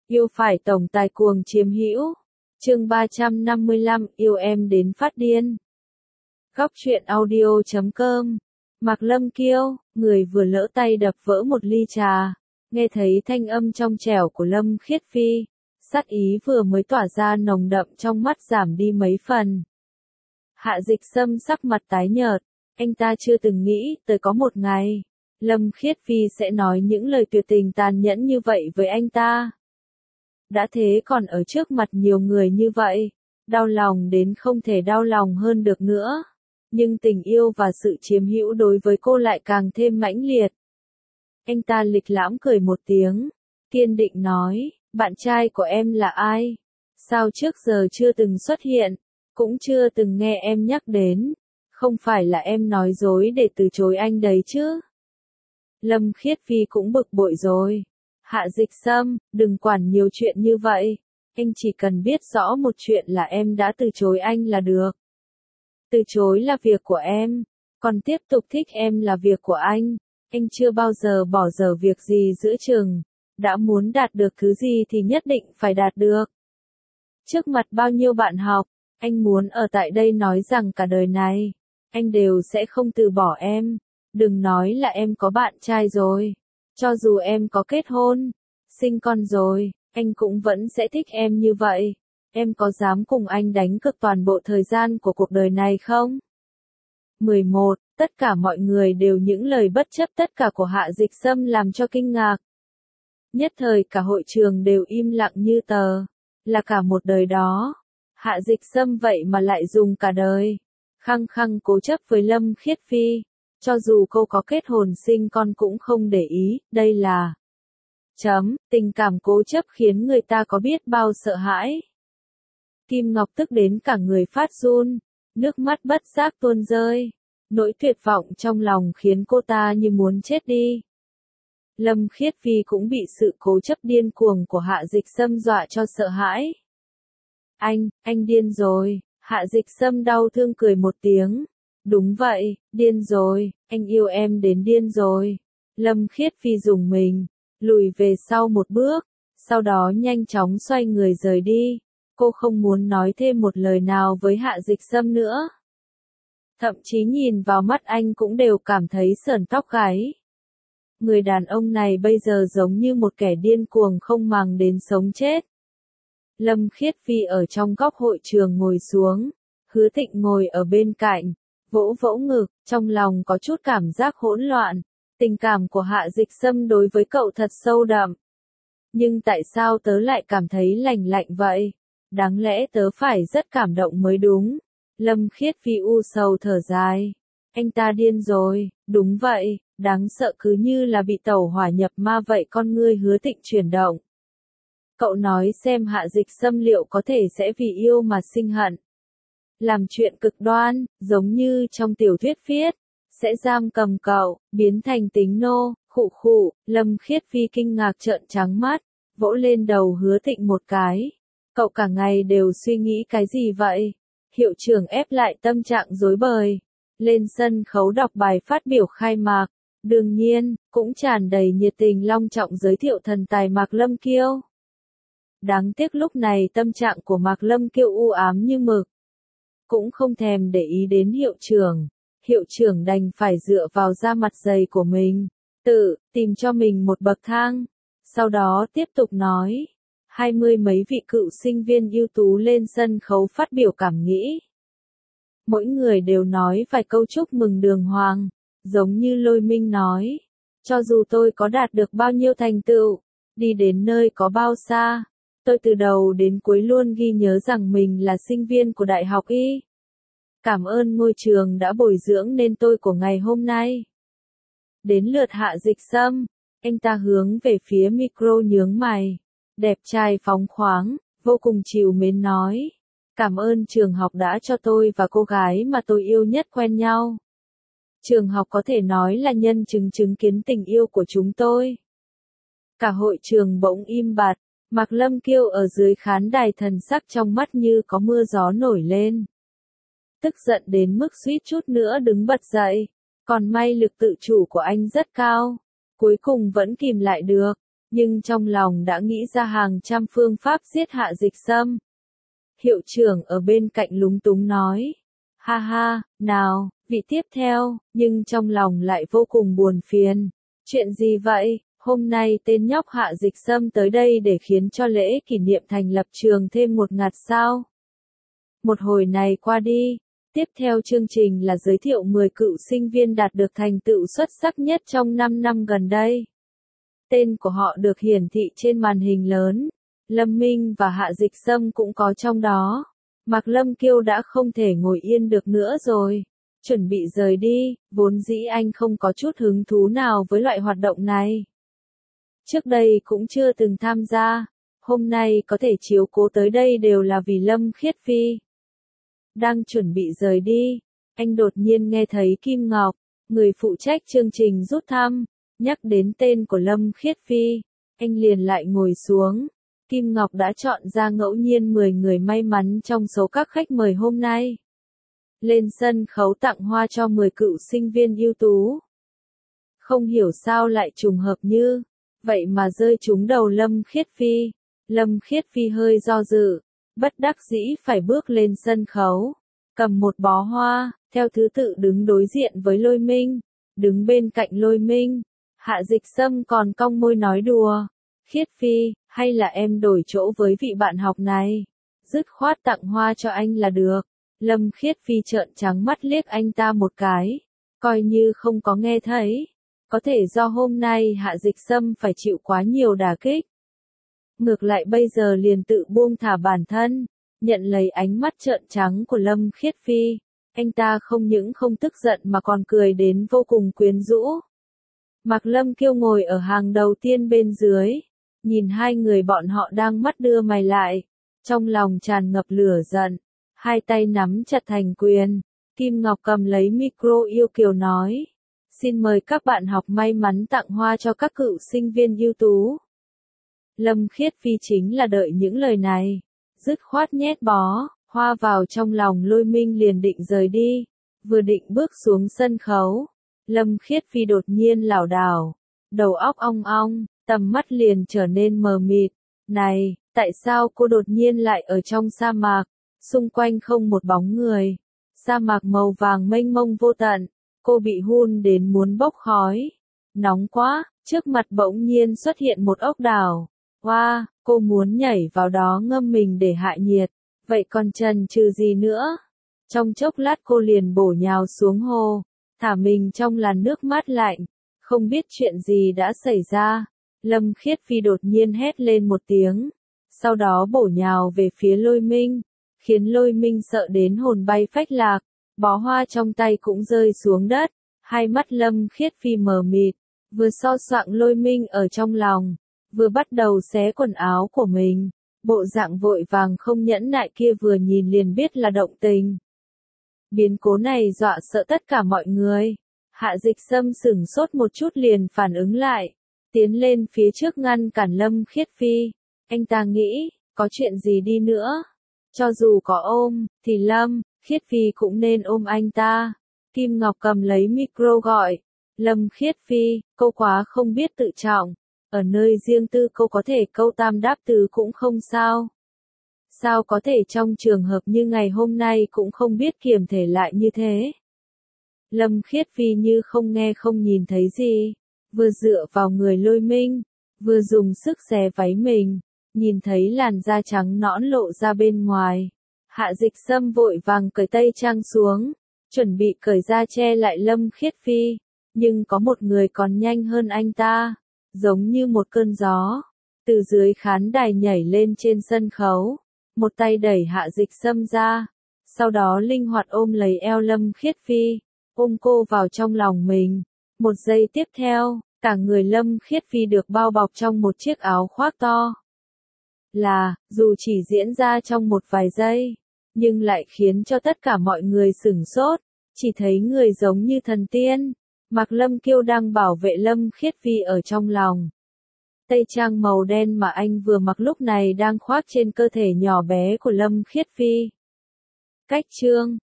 Yêu phải tổng tài cuồng chiếm hữu. Chương 355, yêu em đến phát điên. Góc truyện audio.com. Mạc Lâm Kiêu, người vừa lỡ tay đập vỡ một ly trà, nghe thấy thanh âm trong trẻo của Lâm Khiết Phi, sát ý vừa mới tỏa ra nồng đậm trong mắt giảm đi mấy phần. Hạ Dịch Sâm sắc mặt tái nhợt, anh ta chưa từng nghĩ tới có một ngày, Lâm Khiết Phi sẽ nói những lời tuyệt tình tàn nhẫn như vậy với anh ta. Đã thế còn ở trước mặt nhiều người như vậy, đau lòng đến không thể đau lòng hơn được nữa. Nhưng tình yêu và sự chiếm hữu đối với cô lại càng thêm mãnh liệt. Anh ta lịch lãm cười một tiếng, kiên định nói, bạn trai của em là ai? Sao trước giờ chưa từng xuất hiện, cũng chưa từng nghe em nhắc đến, không phải là em nói dối để từ chối anh đấy chứ? Lâm Khiết Phi cũng bực bội rồi. Hạ Dịch Sâm, đừng quản nhiều chuyện như vậy, anh chỉ cần biết rõ một chuyện là em đã từ chối anh là được. Từ chối là việc của em, còn tiếp tục thích em là việc của anh chưa bao giờ bỏ dở việc gì giữa chừng, đã muốn đạt được thứ gì thì nhất định phải đạt được. Trước mặt bao nhiêu bạn học, anh muốn ở tại đây nói rằng cả đời này, anh đều sẽ không từ bỏ em, đừng nói là em có bạn trai rồi, cho dù em có kết hôn, sinh con rồi, anh cũng vẫn sẽ thích em như vậy. Em có dám cùng anh đánh cược toàn bộ thời gian của cuộc đời này không? 11. Tất cả mọi người đều những lời bất chấp tất cả của Hạ Dịch Sâm làm cho kinh ngạc. Nhất thời cả hội trường đều im lặng như tờ. Là cả một đời đó. Hạ Dịch Sâm vậy mà lại dùng cả đời. Khăng khăng cố chấp với Lâm Khiết Phi. Cho dù cô có kết hôn sinh con cũng không để ý, đây là... Tình cảm cố chấp khiến người ta có biết bao sợ hãi. Kim Ngọc tức đến cả người phát run, nước mắt bất giác tuôn rơi, nỗi tuyệt vọng trong lòng khiến cô ta như muốn chết đi. Lâm Khiết Phi cũng bị sự cố chấp điên cuồng của Hạ Dịch Sâm dọa cho sợ hãi. Anh điên rồi, Hạ Dịch Sâm đau thương cười một tiếng. Đúng vậy, điên rồi, anh yêu em đến điên rồi. Lâm Khiết Phi dùng mình, lùi về sau một bước, sau đó nhanh chóng xoay người rời đi. Cô không muốn nói thêm một lời nào với Hạ Dịch Sâm nữa. Thậm chí nhìn vào mắt anh cũng đều cảm thấy sởn tóc gáy. Người đàn ông này bây giờ giống như một kẻ điên cuồng không màng đến sống chết. Lâm Khiết Phi ở trong góc hội trường ngồi xuống, Hứa Thịnh ngồi ở bên cạnh, vỗ vỗ ngực, trong lòng có chút cảm giác hỗn loạn. Tình cảm của Hạ Dịch Sâm đối với cậu thật sâu đậm. Nhưng tại sao tớ lại cảm thấy lạnh lạnh vậy? Đáng lẽ tớ phải rất cảm động mới đúng. Lâm Khiết Phi u sầu thở dài. Anh ta điên rồi, đúng vậy, đáng sợ cứ như là bị tẩu hỏa nhập ma vậy. Con ngươi Hứa Thịnh chuyển động. Cậu nói xem Hạ Dịch Sâm liệu có thể sẽ vì yêu mà sinh hận. Làm chuyện cực đoan, giống như trong tiểu thuyết viết, sẽ giam cầm cậu, biến thành tính nô, khụ. Lâm Khiết Phi kinh ngạc trợn trắng mắt, vỗ lên đầu Hứa Thịnh một cái. Cậu cả ngày đều suy nghĩ cái gì vậy? Hiệu trưởng ép lại tâm trạng rối bời. Lên sân khấu đọc bài phát biểu khai mạc. Đương nhiên, cũng tràn đầy nhiệt tình long trọng giới thiệu thần tài Mạc Lâm Kiêu. Đáng tiếc lúc này tâm trạng của Mạc Lâm Kiêu u ám như mực. Cũng không thèm để ý đến hiệu trưởng. Hiệu trưởng đành phải dựa vào da mặt dày của mình. Tự tìm cho mình một bậc thang. Sau đó tiếp tục nói. 20 mấy vị cựu sinh viên ưu tú lên sân khấu phát biểu cảm nghĩ. Mỗi người đều nói vài câu chúc mừng đường hoàng, giống như Lôi Minh nói. Cho dù tôi có đạt được bao nhiêu thành tựu, đi đến nơi có bao xa, tôi từ đầu đến cuối luôn ghi nhớ rằng mình là sinh viên của Đại học Y. Cảm ơn ngôi trường đã bồi dưỡng nên tôi của ngày hôm nay. Đến lượt Hạ Dịch Sâm, anh ta hướng về phía micro nhướng mày. Đẹp trai phóng khoáng, vô cùng trìu mến nói. Cảm ơn trường học đã cho tôi và cô gái mà tôi yêu nhất quen nhau. Trường học có thể nói là nhân chứng chứng kiến tình yêu của chúng tôi. Cả hội trường bỗng im bặt, Mạc Lâm Kiêu ở dưới khán đài thần sắc trong mắt như có mưa gió nổi lên. Tức giận đến mức suýt chút nữa đứng bật dậy, còn may lực tự chủ của anh rất cao, cuối cùng vẫn kìm lại được. nhưng trong lòng đã nghĩ ra hàng trăm phương pháp giết Hạ Dịch Sâm. Hiệu trưởng ở bên cạnh lúng túng nói, ha ha, nào, vị tiếp theo, nhưng trong lòng lại vô cùng buồn phiền. Chuyện gì vậy? Hôm nay tên nhóc Hạ Dịch Sâm tới đây để khiến cho lễ kỷ niệm thành lập trường thêm một ngạt sao? Một hồi này qua đi. Tiếp theo chương trình là giới thiệu 10 cựu sinh viên đạt được thành tựu xuất sắc nhất trong 5 năm gần đây. Tên của họ được hiển thị trên màn hình lớn. Lâm Minh và Hạ Dịch Sâm cũng có trong đó. Mạc Lâm Kiêu đã không thể ngồi yên được nữa rồi. Chuẩn bị rời đi, vốn dĩ anh không có chút hứng thú nào với loại hoạt động này. Trước đây cũng chưa từng tham gia. Hôm nay có thể chiếu cố tới đây đều là vì Lâm Khiết Phi. Đang chuẩn bị rời đi, anh đột nhiên nghe thấy Kim Ngọc, người phụ trách chương trình rút thăm, nhắc đến tên của Lâm Khiết Phi. Anh liền lại ngồi xuống. Kim Ngọc đã chọn ra ngẫu nhiên 10 người may mắn trong số các khách mời hôm nay. Lên sân khấu tặng hoa cho 10 cựu sinh viên ưu tú. Không hiểu sao lại trùng hợp như vậy mà rơi trúng đầu Lâm Khiết Phi. Lâm Khiết Phi hơi do dự, bất đắc dĩ phải bước lên sân khấu, cầm một bó hoa, theo thứ tự đứng đối diện với Lôi Minh, đứng bên cạnh Lôi Minh. Hạ Dịch Sâm còn cong môi nói đùa, Khiết Phi, hay là em đổi chỗ với vị bạn học này, dứt khoát tặng hoa cho anh là được. Lâm Khiết Phi trợn trắng mắt liếc anh ta một cái, coi như không có nghe thấy. Có thể do hôm nay Hạ Dịch Sâm phải chịu quá nhiều đả kích. Ngược lại bây giờ liền tự buông thả bản thân, nhận lấy ánh mắt trợn trắng của Lâm Khiết Phi. Anh ta không những không tức giận mà còn cười đến vô cùng quyến rũ. Mạc Lâm Kiêu ngồi ở hàng đầu tiên bên dưới, nhìn hai người bọn họ đang mắt đưa mày lại, trong lòng tràn ngập lửa giận, hai tay nắm chặt thành quyền. Kim Ngọc cầm lấy micro yêu kiều nói, xin mời các bạn học may mắn tặng hoa cho các cựu sinh viên ưu tú. Lâm Khiết Phi chính là đợi những lời này, dứt khoát nhét bó hoa vào trong lòng Lôi Minh liền định rời đi. Vừa định bước xuống sân khấu, Lâm Khiết Phi đột nhiên lảo đảo, đầu óc ong ong, tầm mắt liền trở nên mờ mịt. Này, tại sao cô đột nhiên lại ở trong sa mạc, xung quanh không một bóng người, sa mạc màu vàng mênh mông vô tận, cô bị hun đến muốn bốc khói. Nóng quá, trước mặt bỗng nhiên xuất hiện một ốc đảo. Wow, cô muốn nhảy vào đó ngâm mình để hạ nhiệt, vậy còn chần chừ gì nữa? Trong chốc lát cô liền bổ nhào xuống hồ, thả mình trong làn nước mát lạnh, không biết chuyện gì đã xảy ra. Lâm Khiết Phi đột nhiên hét lên một tiếng, sau đó bổ nhào về phía Lôi Minh, khiến Lôi Minh sợ đến hồn bay phách lạc, bó hoa trong tay cũng rơi xuống đất, hai mắt Lâm Khiết Phi mờ mịt, vừa so soạng Lôi Minh ở trong lòng, vừa bắt đầu xé quần áo của mình. Bộ dạng vội vàng không nhẫn nại kia vừa nhìn liền biết là động tình. Biến cố này dọa sợ tất cả mọi người. Hạ Dịch Sâm sửng sốt một chút liền phản ứng lại, tiến lên phía trước ngăn cản Lâm Khiết Phi. Anh ta nghĩ, có chuyện gì đi nữa, cho dù có ôm, thì Lâm Khiết Phi cũng nên ôm anh ta. Kim Ngọc cầm lấy micro gọi, Lâm Khiết Phi, cô quá không biết tự trọng. Ở nơi riêng tư cô có thể câu tam đáp từ cũng không sao. Sao có thể trong trường hợp như ngày hôm nay cũng không biết kiềm thể lại như thế? Lâm Khiết Phi như không nghe không nhìn thấy gì, vừa dựa vào người Lôi Minh, vừa dùng sức xé váy mình, nhìn thấy làn da trắng nõn lộ ra bên ngoài. Hạ Dịch Sâm vội vàng cởi tây trang xuống, chuẩn bị cởi ra che lại Lâm Khiết Phi, nhưng có một người còn nhanh hơn anh ta. Giống như một cơn gió, từ dưới khán đài nhảy lên trên sân khấu, một tay đẩy Hạ Dịch Sâm ra, sau đó linh hoạt ôm lấy eo Lâm Khiết Phi, ôm cô vào trong lòng mình. Một giây tiếp theo, cả người Lâm Khiết Phi được bao bọc trong một chiếc áo khoác to. Dù chỉ diễn ra trong một vài giây, nhưng lại khiến cho tất cả mọi người sửng sốt, chỉ thấy người giống như thần tiên. Mạc Lâm Kiêu đang bảo vệ Lâm Khiết Phi ở trong lòng. Tây trang màu đen mà anh vừa mặc lúc này đang khoác trên cơ thể nhỏ bé của Lâm Khiết Phi. Cách chương